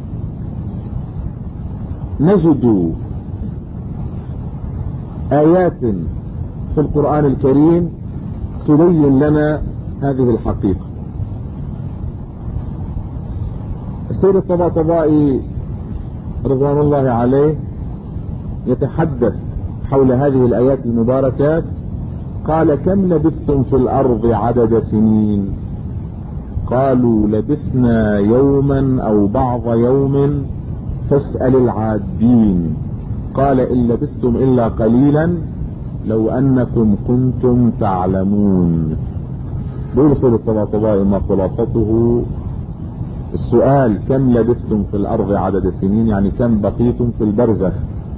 نجد آيات في القرآن الكريم تبين لنا هذه الحقيقة. السيد الطباطبائي رضوان الله عليه يتحدث حول هذه الآيات المباركات، قال: كم لبثتم في الأرض عدد سنين؟ قالوا: لبثنا يوما أو بعض يوم فاسأل العادين. قال: إن لبثتم إلا قليلا لو أنكم كنتم تعلمون. بيرسل الطباطبائي ما خلاصته السؤال: كم لبثتم في الأرض عدد سنين؟ يعني كم بقيتم في البرزخ؟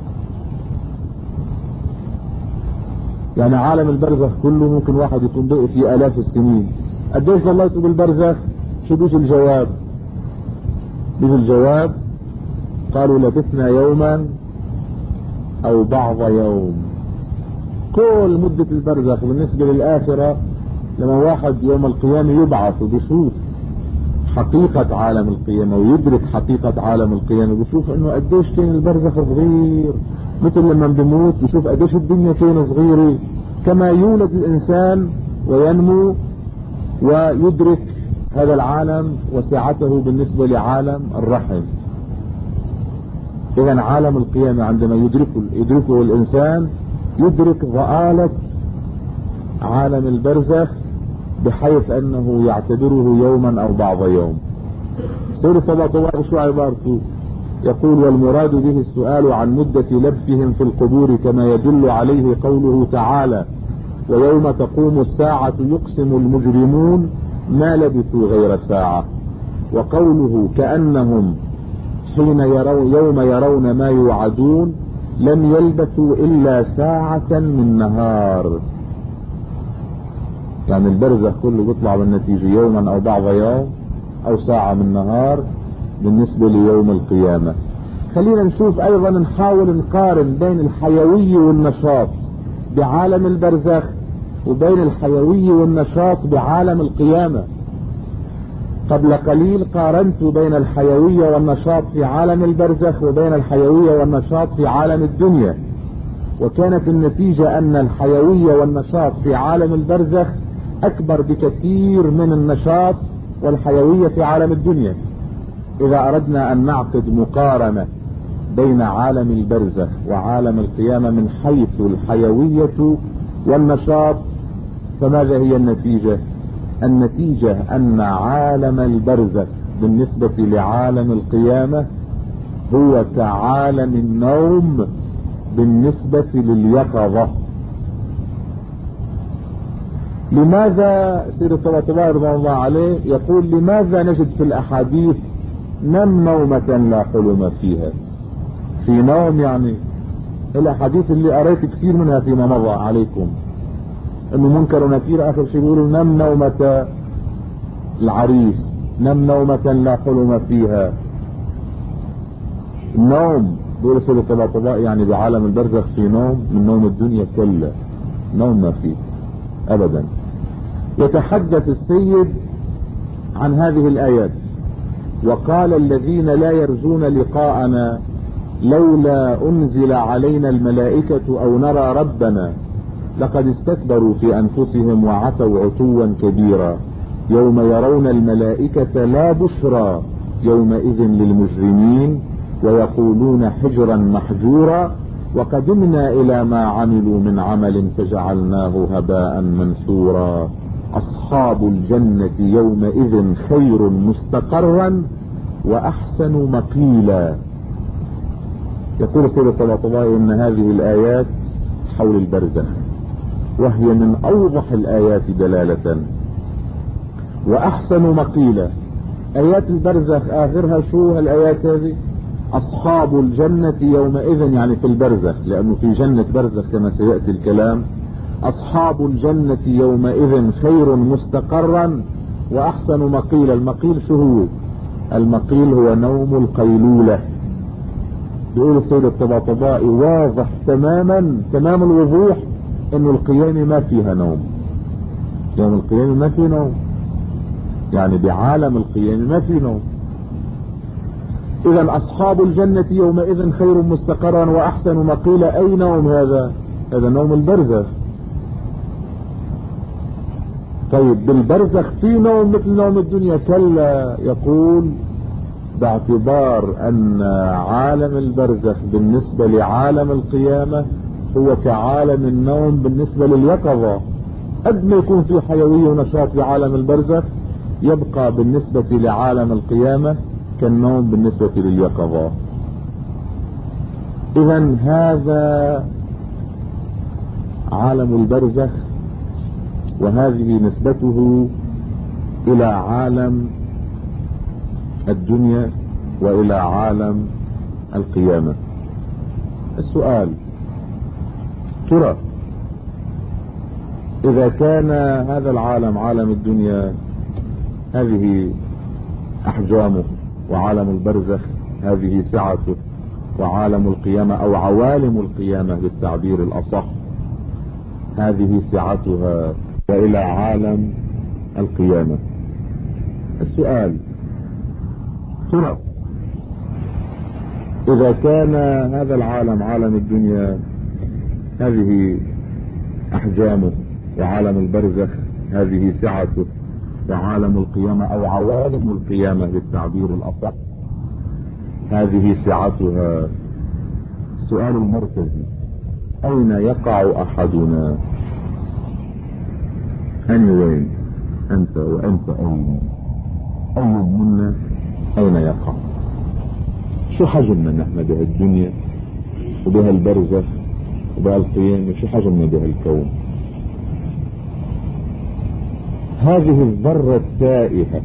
يعني عالم البرزخ كله ممكن واحد يكون بقي في آلاف السنين. قديش ظليتوا بالبرزخ؟ شو بيجي الجواب؟ بيجي الجواب: قالوا لبثنا يوما أو بعض يوم. كل مدة البرزخ بالنسبة للآخرة، لما واحد يوم القيامة يبعث وبيشوف حقيقة عالم القيامة ويدرك حقيقة عالم القيامة، بيشوف انه قديش كان البرزخ صغير، مثل لما بيموت بيشوف قديش الدنيا كان صغيرة. كما يولد الإنسان وينمو ويدرك هذا العالم وسعته بالنسبة لعالم الرحم. إذن عالم القيامة عندما يدركه, يدركه الإنسان يدرك ضآلة عالم البرزخ، بحيث أنه يعتبره يوما أو بعض يوم. سورة الطباطبائي شو عبارته؟ يقول: والمراد به السؤال عن مدة لبثهم في القبور، كما يدل عليه قوله تعالى: ويوم تقوم الساعة يقسم المجرمون ما لبثوا غير ساعة. وقوله: كأنهم حين يرون يوم يرون ما يوعدون لم يلبثوا إلا ساعة من نهار. يعني البرزخ كله بيطلع بالنتيجة يوما أو بعض يوم أو ساعة من نهار بالنسبة ليوم القيامة. خلينا نشوف أيضا، نحاول نقارن بين الحيوية والنشاط بعالم البرزخ وبين الحيوية والنشاط بعالم القيامة. قبل قليل قارنت بين الحيوية والنشاط في عالم البرزخ وبين الحيوية والنشاط في عالم الدنيا، وكانت النتيجة أن الحيوية والنشاط في عالم البرزخ أكبر بكثير من النشاط والحيوية في عالم الدنيا. إذا أردنا أن نعقد مقارنة بين عالم البرزخ وعالم القيامة من حيث الحيوية والنشاط، فماذا هي النتيجة؟ النتيجة أن عالم البرزخ بالنسبة لعالم القيامة هو كعالم النوم بالنسبة لليقظة. لماذا سيد الطباطبائي رضي الله عليه يقول: لماذا نجد في الأحاديث نم نومة لا حلم فيها؟ في نوم، يعني الأحاديث اللي قريت كثير منها فيما مضى عليكم انه منكر ونكير، اخر شيء بيقولوا: نم نومة العريس، نم نومة لا حلم فيها. النوم بيقول سيد الطباطبائي يعني بعالم البرزخ في نوم من نوم الدنيا؟ كلا، نوم ما فيه ابدا. يتحدث السيد عن هذه الآيات وقال: الذين لا يرجون لقاءنا لولا أنزل علينا الملائكة أو نرى ربنا لقد استكبروا في أنفسهم وعتوا عتوا كبيرا يوم يرون الملائكة لا بشرى يومئذ للمجرمين ويقولون حجرا محجورا وقدمنا إلى ما عملوا من عمل فجعلناه هباء منثورا أصحاب الجنة يومئذ خير مستقرا وأحسن مقيلا. يقول سيد الطباطبائي إن هذه الآيات حول البرزخ، وهي من أوضح الآيات دلالة وأحسن مقيلا. آيات البرزخ آخرها شو هالآيات هذه؟ أصحاب الجنة يومئذ، يعني في البرزخ، لأنه في جنة برزخ كما سيأتي الكلام. أصحاب الجنة يومئذ خير مستقرا وأحسن مقيلا. المقيل شو هو؟ المقيل هو نوم القيلولة. بيقول السيد الطباطبائي واضح تماما تمام الوضوح انه القيامة ما فيها نوم. يوم القيامة ما في نوم، يعني بعالم القيامة ما في نوم. اذا اصحاب الجنة يومئذ خير مستقرا واحسن مقيلا. اي نوم هذا؟ هذا نوم البرزخ. طيب بالبرزخ في نوم مثل نوم الدنيا؟ كلا. يقول باعتبار ان عالم البرزخ بالنسبة لعالم القيامة هو كعالم النوم بالنسبة لليقظة. قد ما يكون في حيوية ونشاط في عالم البرزخ، يبقى بالنسبة لعالم القيامة كالنوم بالنسبة لليقظة. اذا هذا عالم البرزخ، وهذه نسبته الى عالم الدنيا والى عالم القيامة. السؤال: ترى اذا كان هذا العالم عالم الدنيا هذه احجامه، وعالم البرزخ هذه سعته، وعالم القيامة او عوالم القيامة بالتعبير الاصح هذه سعتها، والى عالم القيامة. السؤال: ترى اذا كان هذا العالم عالم الدنيا هذه احجامه، وعالم البرزخ هذه سعته، وعالم القيامة او عوالم القيامة بالتعبير الاصح هذه سعتها، السؤال المركزي: اين يقع احدنا؟ أين وين؟ أنت وأنت أين؟ أي منا أين يقع؟ شو حجمنا نحن بهالدنيا وبهالبرزخ وبهالقيامة؟ شو حجمنا بهالكون؟ هذه الذرة التائهة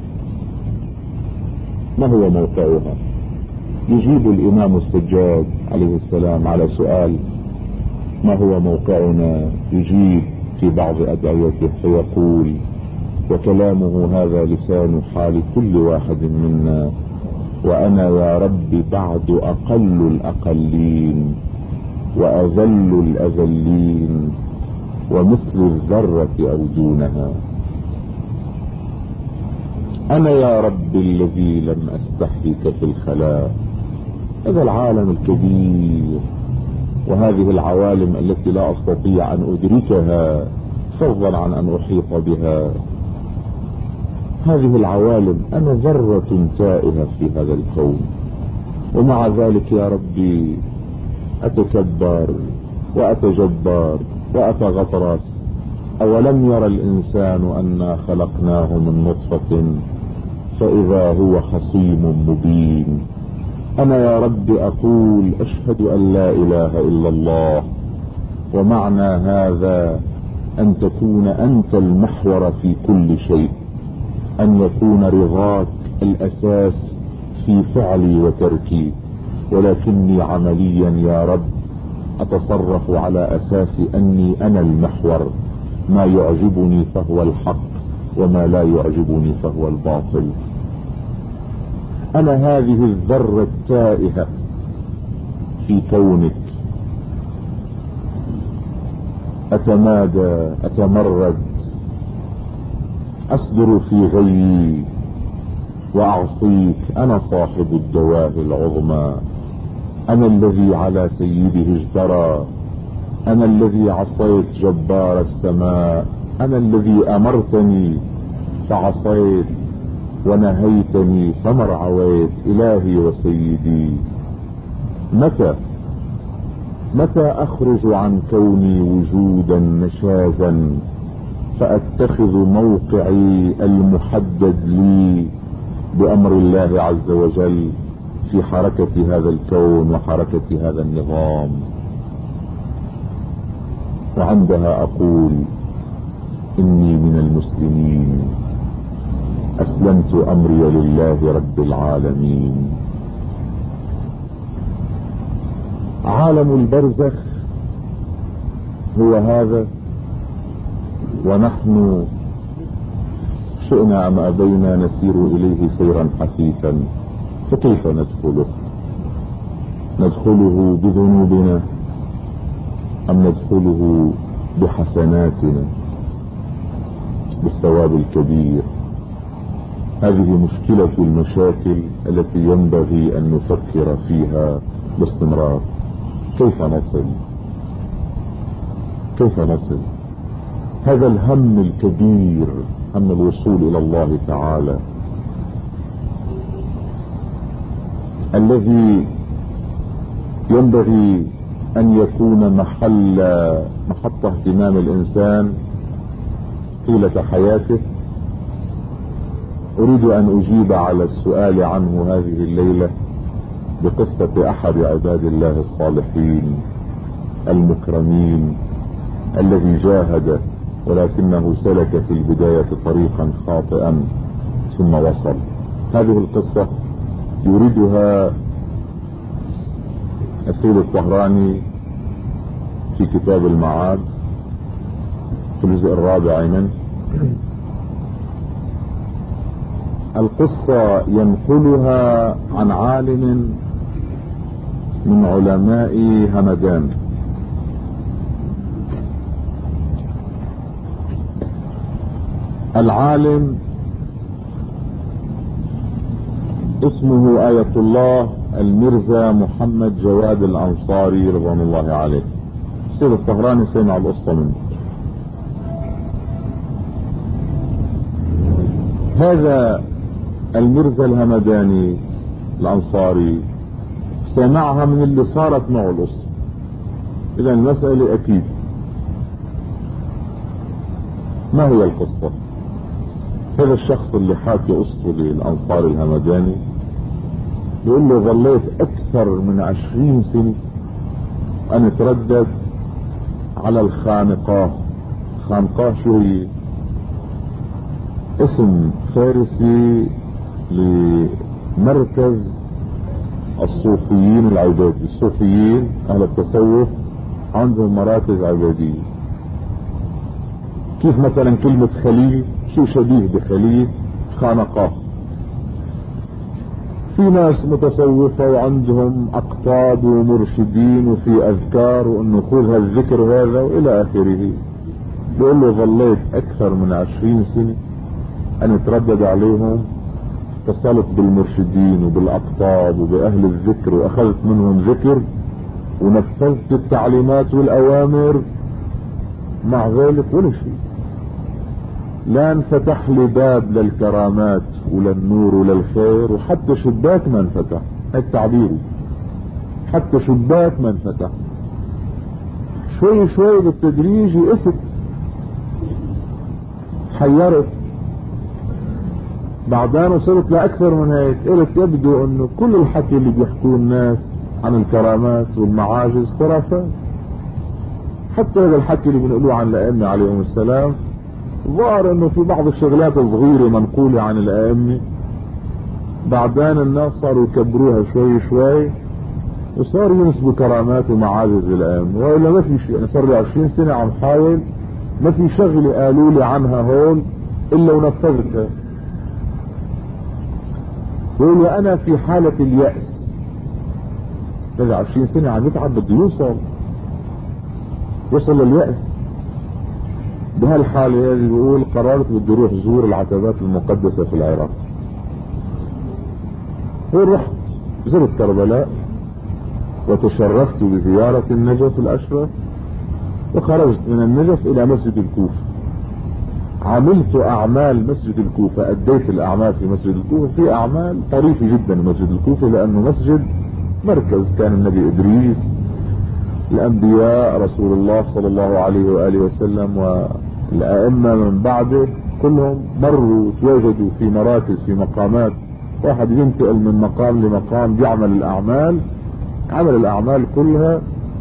ما هو موقعها؟ يجيب الإمام السجاد عليه السلام على سؤال ما هو موقعنا، يجيب في بعض أدعيته فيقول: وكلامه هذا لسان حال كل واحد منا، وأنا يا رب بعد أقل الأقلين وأذل الأذلين ومثل الذرة أو دونها. أنا يا رب الذي لم أستحيك في الخلاء. هذا العالم الكبير وهذه العوالم التي لا أستطيع أن أدركها فضلا عن أن أحيط بها، هذه العوالم أنا ذرة تائهة في هذا الكون، ومع ذلك يا ربي أتكبر وأتجبر وأتغطرس. أولم يرى الإنسان أنا خلقناه من نطفة فإذا هو خصيم مبين. أنا يا رب أقول أشهد أن لا إله إلا الله، ومعنى هذا أن تكون أنت المحور في كل شيء، أن يكون رضاك الأساس في فعلي وتركي، ولكني عمليا يا رب أتصرف على أساس أني أنا المحور، ما يعجبني فهو الحق وما لا يعجبني فهو الباطل. أنا هذه الذرة التائهة في كونك، أتمادى أتمرد أصدر في غيي وأعصيك. أنا صاحب الدواه العظمى، أنا الذي على سيده اجترى، أنا الذي عصيت جبار السماء، أنا الذي أمرتني فعصيت ونهيتني فما رعويت. إلهي وسيدي، متى متى أخرج عن كوني وجودا نشازا فأتخذ موقعي المحدد لي بأمر الله عز وجل في حركة هذا الكون وحركة هذا النظام؟ وعندها أقول إني من المسلمين، أسلمت أمري لله رب العالمين. عالم البرزخ هو هذا، ونحن شئنا أم أبينا نسير إليه سيرا حثيثا. فكيف ندخله؟ ندخله بذنوبنا أم ندخله بحسناتنا بالثواب الكبير؟ هذه مشكلة المشاكل التي ينبغي أن نفكر فيها باستمرار. كيف نصل كيف نصل هذا الهم الكبير، هم الوصول إلى الله تعالى، الذي ينبغي أن يكون محل محط اهتمام الإنسان طيلة حياته. أريد أن أجيب على السؤال عنه هذه الليلة بقصة أحد عباد الله الصالحين المكرمين الذي جاهد، ولكنه سلك في البداية طريقا خاطئا ثم وصل. هذه القصة يريدها السيد الطهراني في كتاب المعاد في الجزء الرابع منه. القصة ينقلها عن عالم من علماء همدان، العالم اسمه آية الله الميرزا محمد جواد الأنصاري رضوان الله عليه. السيد الطهراني سمع القصة منه. هذا الميرزا الهمداني الأنصاري سمعها من اللي صارت معه القصة. إذا المسألة أكيد. ما هي القصة؟ هذا الشخص اللي حاكي قصته للأنصاري الهمداني بيقول له ظليت اكثر من عشرين سنة ان اتردد على الخانقاه. خانقاه شو هي؟ اسم فارسي لمركز الصوفيين العبادي. الصوفيين اهل التصوف عندهم مراكز عبادية. كيف مثلا كلمة خليل، شو شبيه بخليل؟ خانقاه. في ناس متصوفة وعندهم اقطاب ومرشدين وفي اذكار وانه خذ هالذكر هذا والى اخره. بيقول له ظليت اكثر من عشرين سنة ان اتردد عليهم، اتصلت بالمرشدين وبالاقطاب وباهل الذكر واخذت منهم ذكر ونفذت التعليمات والاوامر، مع ذلك ولا شيء. لا انفتح لي باب للكرامات ولا النور ولا الخير، وحتى شباك ما انفتح. هيك تعبيري، حتى شباك ما انفتح. شوي شوي بالتدريج يئست، تحيرت. بعدين وصلت لاكثر من هيك، قلت يبدو انه كل الحكي اللي بيحكوه الناس عن الكرامات والمعاجز خرافات. حتى هذا الحكي اللي بنقولوه عن الائمة عليهم السلام، ظهر انه في بعض الشغلات الصغيرة منقولة عن الائمة، بعدين الناس صاروا يكبروها شوي شوي وصاروا ينسبوا كرامات ومعاجز الائمة. والا ما في شيء. يعني صار لي عشرين سنة عم حاول، ما في شغلة قالوا لي عنها هون الا ونفذتها. بقول انا في حالة اليأس. بعد عشرين سنة عم يتعب، بده يوصل وصل لليأس. بهالحالة هذه بيقول قررت بدي اروح زور العتبات المقدسة في العراق. ورحت زرت كربلاء وتشرفت بزيارة النجف الاشرف، وخرجت من النجف الى مسجد الكوفة. عملت اعمال مسجد الكوفة، اديت الاعمال في مسجد الكوفة. في اعمال طريفة جدا مسجد الكوفة، لانه مسجد مركز كان النبي ادريس، الانبياء، رسول الله صلى الله عليه وآله وسلم والائمة من بعده كلهم مروا وتواجدوا في مراكز، في مقامات. واحد ينتقل من مقام لمقام بيعمل الاعمال، عمل الاعمال كلها،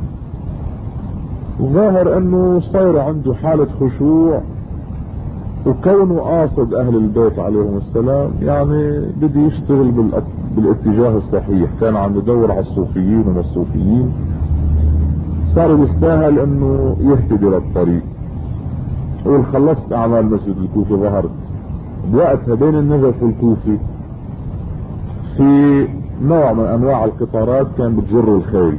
وظاهر انه صار عنده حالة خشوع، وكونه قاصد اهل البيت عليهم السلام، يعني بدي يشتغل بالاتجاه الصحيح. كان عم يدور على الصوفيين وما الصوفيين، صار يستاهل انه يهتدي للطريق. وخلصت اعمال مسجد الكوفة. ظهرت بوقتها بين النجف والكوفة في نوع من انواع القطارات كان بتجر الخيل،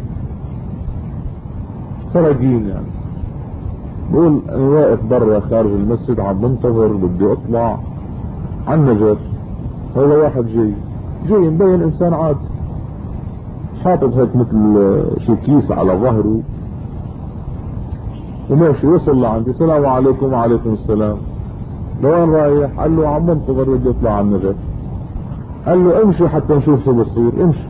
فرجين يعني. بقول انا واقف برا خارج المسجد عم بنتظر، بدي اطلع على النجف. هذا واحد جاي جاي مبين انسان عادي، حاطط هيك مثل شي كيس على ظهره وماشي. وصل لعندي، السلام عليكم. وعليكم السلام. لوين رايح؟ قال له عم بنتظر بدي اطلع على النجف. قال له امشي حتى نشوف شو بصير. امشي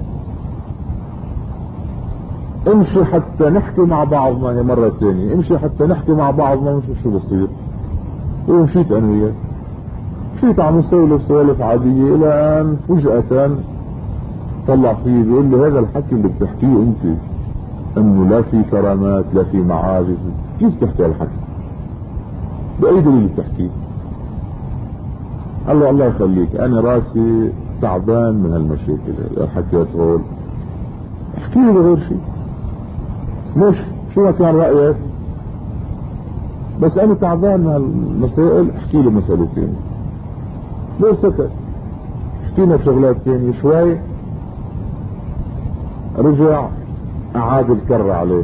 امشي حتى نحكي مع بعضنا. هي مرة ثانية، امشي حتى نحكي مع بعضنا ونشوف شو بصير. ومشيت انا وياه، مشيت عم نسولف سوالف عادية، الى ان فجأة طلع فيه بيقول لي هذا الحكي اللي بتحكيه انت، انه لا في كرامات لا في معاجز، كيف تحكي هالحكي؟ باي دليل بتحكيه؟ قال له الله يخليك، انا راسي تعبان من هالمشاكل. حكيت هول، احكي لي بغير شيء. مش شو ما كان رأيك، بس انا تعبان من هالمسائل، احكي لي مسألتين. ليه سكت؟ حكينا بشغلات تانية شوي. رجع اعاد الكرة عليه.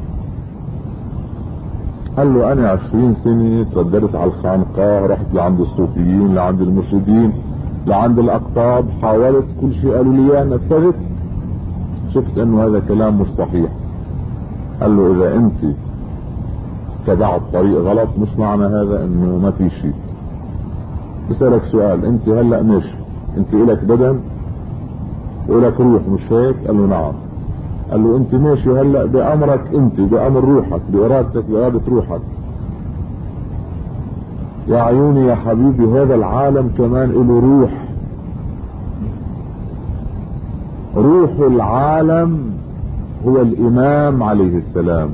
قال له انا عشرين سنة ترددت على الخانقاه، رحت لعند الصوفيين، لعند المرشدين، لعند الاقطاب، حاولت كل شيء قالوا لي اياه نفذت، شفت انه هذا كلام مش صحيح. قال له اذا انت تبعت طريق غلط مش معنى هذا انه ما في شيء. بسألك سؤال، انت هلأ ماشي، انت الك بدن والك روح مش هيك؟ قال له نعم. قال له انت ماشي هلأ بأمرك انت، بأمر روحك، بإرادتك، بإرادة روحك. يا عيوني يا حبيبي، هذا العالم كمان له روح. روح العالم هو الامام عليه السلام.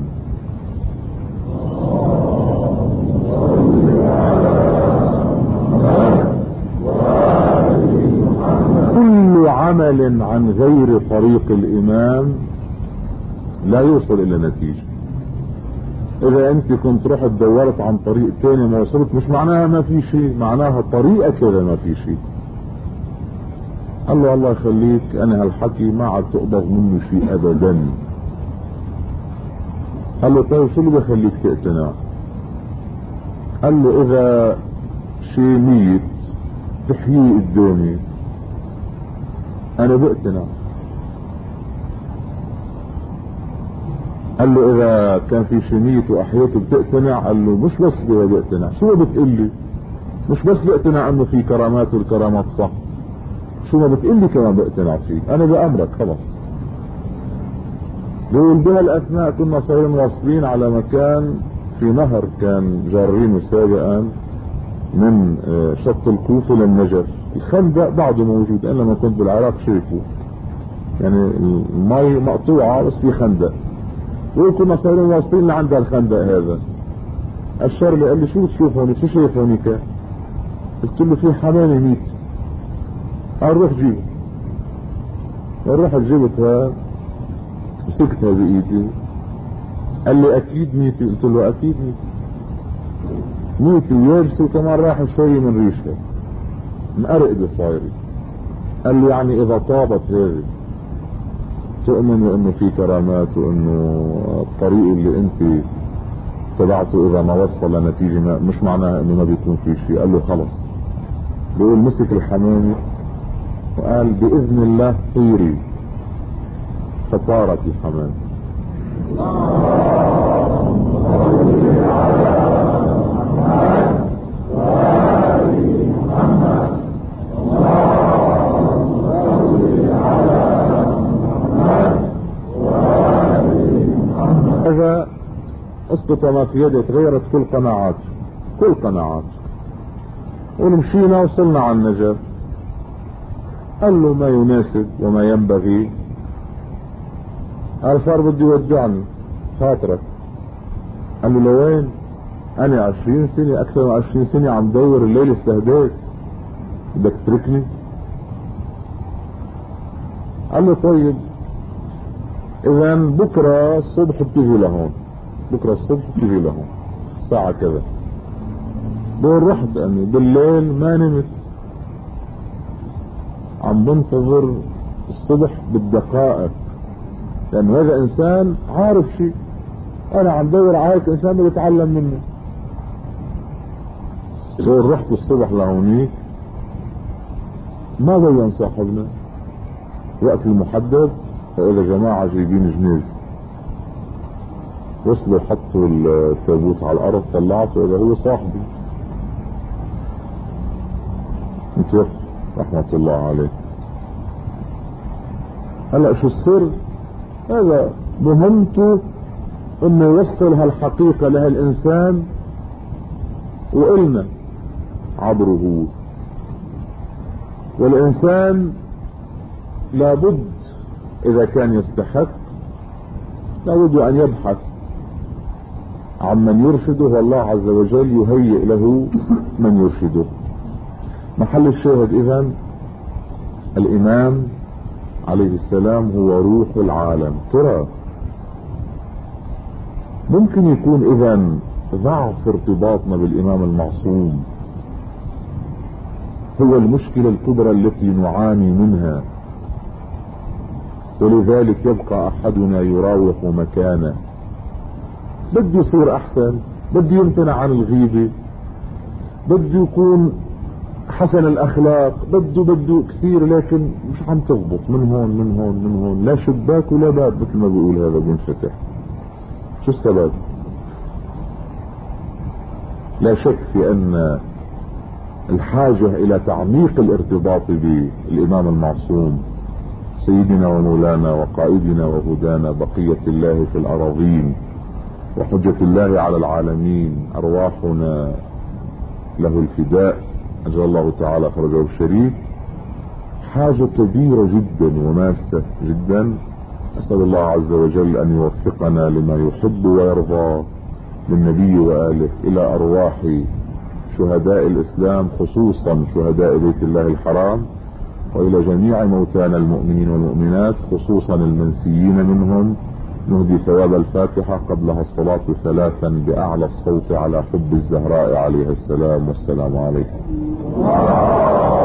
كل عمل عن غير طريق الامام لا يوصل الى نتيجة. اذا انت كنت رحت دورت عن طريق تاني ما وصلت، مش معناها ما في شيء، معناها طريقة كده ما في شيء. قال له الله يخليك انا هالحكي ما عاد تقبض منه شيء ابدا. قال له طيب شو اللي بخليك تقتنع؟ قال له اذا شيء ميت تحييه قدامي انا بقتنع. قال له اذا كان في شيء ميت واحياته بتقتنع؟ قال له مش بس بها بقتنع، شو بتقلي؟ مش بس بقتنع انه في كرامات والكرامات صح، شو ما بتقلي كمان بقتنع فيه، انا بأمرك خلاص. بيقول بها الاثناء كنا صايرين واصلين على مكان في نهر كان جارينه سابقا من شط الكوفة للنجف. الخندق بعده موجود، انا لما كنت بالعراق شايفه، يعني المي مقطوعة بس في خندق. وكنا صايرين واصلين لعند الخندق هذا. الشر لي قال لي شو بتشوف هونيك؟ شو شايف هونيك؟ قلت له في حمامة ميت. قال روح جيبه. رحت جبتها مسكتها بايدي. قال لي اكيد ميتة؟ قلت له اكيد ميتة ميتة ويابسة وكمان راح شوي من ريشها مقرقدة صايرة. قال لي يعني اذا طابت هذه تؤمن انه في كرامات وانه الطريق اللي انت تبعته اذا ما وصل لنتيجة ما مش معناها انه ما بيكون في شيء. قال له خلص. بيقول مسك الحمامة وقال باذن الله طيري، فطارت الحمامة. هذا اسقط ما في يده، تغيرت كل قناعات كل قناعات ونمشينا وصلنا على النجف. قال له ما يناسب وما ينبغي. قال صار بدي يودعني خاطرك. قال له لوين؟ انا عشرين سنة اكثر من عشرين سنة عم دور الليل استهديك، بدك تتركني؟ قال له طيب اذا بكرة الصبح بتيجي لهون، بكرة الصبح بتيجي لهون ساعة كذا. بقول رحت لاني بالليل ما نمت، عم بنتظر الصبح بالدقائق، لأن هذا إنسان عارف شيء، أنا عم دور عليك إنسان بيتعلم منه. بقول رحت الصبح لهونيك ما بين صاحبنا وقت المحدد، وإذا جماعة جايبين جنيز وصلوا حطوا التابوت على الأرض، طلعته إذا هو صاحبي متوفى رحمة الله عليه. هلا شو السر؟ هذا مهمته انه يوصل هالحقيقة لهالانسان وإلنا عبره. والانسان لابد اذا كان يستحق لابد ان يبحث عن من يرشده، والله عز وجل يهيئ له من يرشده. محل الشاهد اذن الامام عليه السلام هو روح العالم. ترى ممكن يكون اذن ضعف ارتباطنا بالامام المعصوم هو المشكلة الكبرى التي نعاني منها، ولذلك يبقى احدنا يراوح مكانه، بده يصير احسن، بده يمتنع عن الغيبة، بده يكون حسن الاخلاق، بده بده كثير، لكن مش عم تضبط من هون من هون من هون، لا شباك ولا باب مثل ما بيقول هذا بينفتح. شو السبب؟ لا شك في ان الحاجة الى تعميق الارتباط بالامام المعصوم سيدنا ومولانا وقائدنا وهدانا بقية الله في الاراضين وحجة الله على العالمين، ارواحنا له الفداء، أجل الله تعالى فرجه الشريف. حاجة كبيرة جدا وماسة جدا. أسأل الله عز وجل أن يوفقنا لما يحب ويرضى من نبي وآله إلى أرواح شهداء الإسلام خصوصا شهداء بيت الله الحرام، وإلى جميع موتانا المؤمنين والمؤمنات خصوصا المنسيين منهم. نهدي ثواب الفاتحة قبلها الصلاة ثلاثا بأعلى الصوت على حب الزهراء عليه السلام. والسلام عليكم.